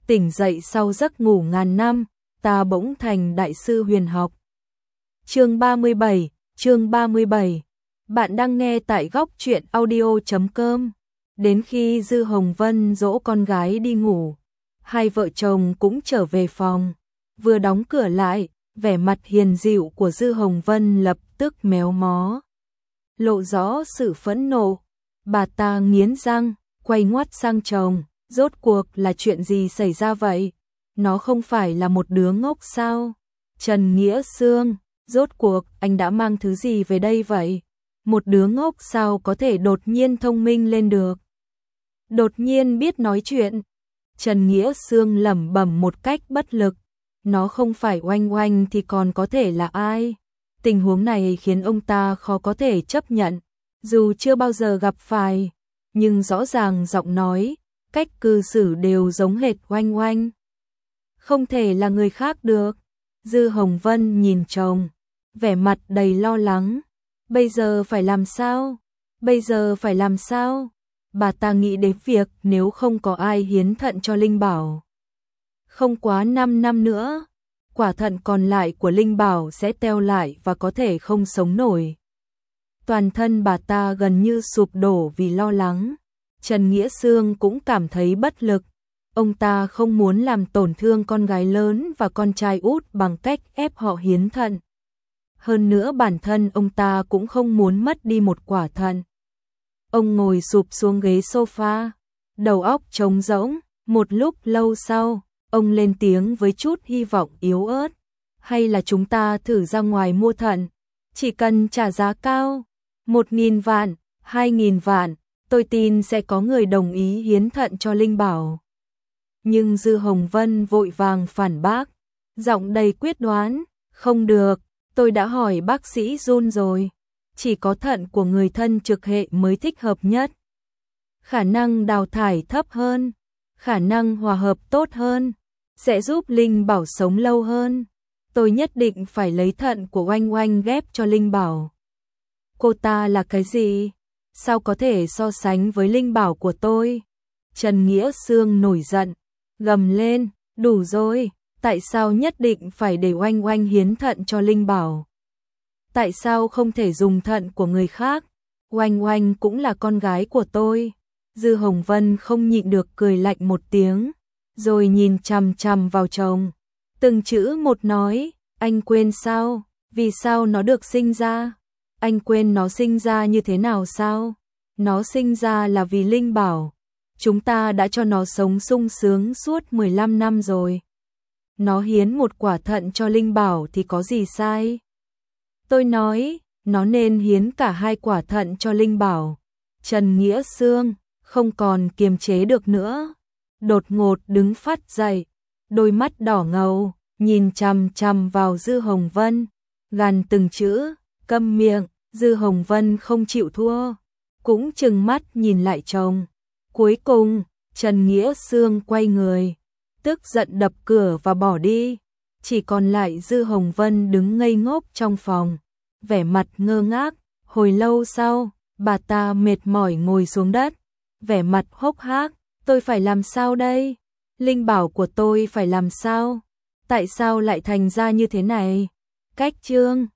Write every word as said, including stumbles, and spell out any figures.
tỉnh dậy sau giấc ngủ ngàn năm, ta bỗng thành đại sư huyền học. Chương ba mươi bảy, chương ba mươi bảy. Bạn đang nghe tại góc truyện audio chấm com. Đến khi Dư Hồng Vân dỗ con gái đi ngủ, hai vợ chồng cũng trở về phòng. Vừa đóng cửa lại, vẻ mặt hiền dịu của Dư Hồng Vân lập tức méo mó, lộ rõ sự phẫn nộ. Bà ta nghiến răng, quay ngoắt sang chồng, rốt cuộc là chuyện gì xảy ra vậy? Nó không phải là một đứa ngốc sao? Trần Nghĩa Xương, rốt cuộc anh đã mang thứ gì về đây vậy? Một đứa ngốc sao có thể đột nhiên thông minh lên được? Đột nhiên biết nói chuyện. Trần Nghĩa Xương lẩm bẩm một cách bất lực. Nó không phải Oanh Oanh thì còn có thể là ai? Tình huống này khiến ông ta khó có thể chấp nhận. Dù chưa bao giờ gặp phải, nhưng rõ ràng giọng nói, cách cư xử đều giống hệt Oanh Oanh. Không thể là người khác được. Dư Hồng Vân nhìn chồng, vẻ mặt đầy lo lắng. Bây giờ phải làm sao? Bây giờ phải làm sao? Bà ta nghĩ đến việc nếu không có ai hiến thận cho Linh Bảo, không quá năm năm nữa, quả thận còn lại của Linh Bảo sẽ teo lại và có thể không sống nổi. Toàn thân bà ta gần như sụp đổ vì lo lắng. Trần Nghĩa Xương cũng cảm thấy bất lực. Ông ta không muốn làm tổn thương con gái lớn và con trai út bằng cách ép họ hiến thận. Hơn nữa bản thân ông ta cũng không muốn mất đi một quả thận. Ông ngồi sụp xuống ghế sofa, đầu óc trống rỗng. Một lúc lâu sau, ông lên tiếng với chút hy vọng yếu ớt. Hay là chúng ta thử ra ngoài mua thận, chỉ cần trả giá cao, một nghìn vạn, hai nghìn vạn, tôi tin sẽ có người đồng ý hiến thận cho Linh Bảo. Nhưng Dư Hồng Vân vội vàng phản bác, giọng đầy quyết đoán, không được, tôi đã hỏi bác sĩ Jun rồi, chỉ có thận của người thân trực hệ mới thích hợp nhất. Khả năng đào thải thấp hơn, khả năng hòa hợp tốt hơn, sẽ giúp Linh Bảo sống lâu hơn. Tôi nhất định phải lấy thận của Oanh Oanh ghép cho Linh Bảo. Cô ta là cái gì? Sao có thể so sánh với Linh Bảo của tôi? Trần Nghĩa Xương nổi giận, gầm lên, đủ rồi, tại sao nhất định phải để Oanh Oanh hiến thận cho Linh Bảo? Tại sao không thể dùng thận của người khác? Oanh Oanh cũng là con gái của tôi. Dư Hồng Vân không nhịn được cười lạnh một tiếng, rồi nhìn chằm chằm vào chồng. Từng chữ một nói, anh quên sao? Vì sao nó được sinh ra? Anh quên nó sinh ra như thế nào sao? Nó sinh ra là vì Linh Bảo. Chúng ta đã cho nó sống sung sướng suốt mười lăm năm rồi. Nó hiến một quả thận cho Linh Bảo thì có gì sai? Tôi nói, nó nên hiến cả hai quả thận cho Linh Bảo. Trần Nghĩa Xương không còn kiềm chế được nữa, đột ngột đứng phát dậy, đôi mắt đỏ ngầu, nhìn chằm chằm vào Dư Hồng Vân, gằn từng chữ, câm miệng. Dư Hồng Vân không chịu thua, cũng trừng mắt nhìn lại chồng. Cuối cùng, Trần Nghĩa Xương quay người, tức giận đập cửa và bỏ đi. Chỉ còn lại Dư Hồng Vân đứng ngây ngốc trong phòng, vẻ mặt ngơ ngác. Hồi lâu sau, bà ta mệt mỏi ngồi xuống đất, vẻ mặt hốc hác. Tôi phải làm sao đây? Linh Bảo của tôi phải làm sao? Tại sao lại thành ra như thế này? Cách chương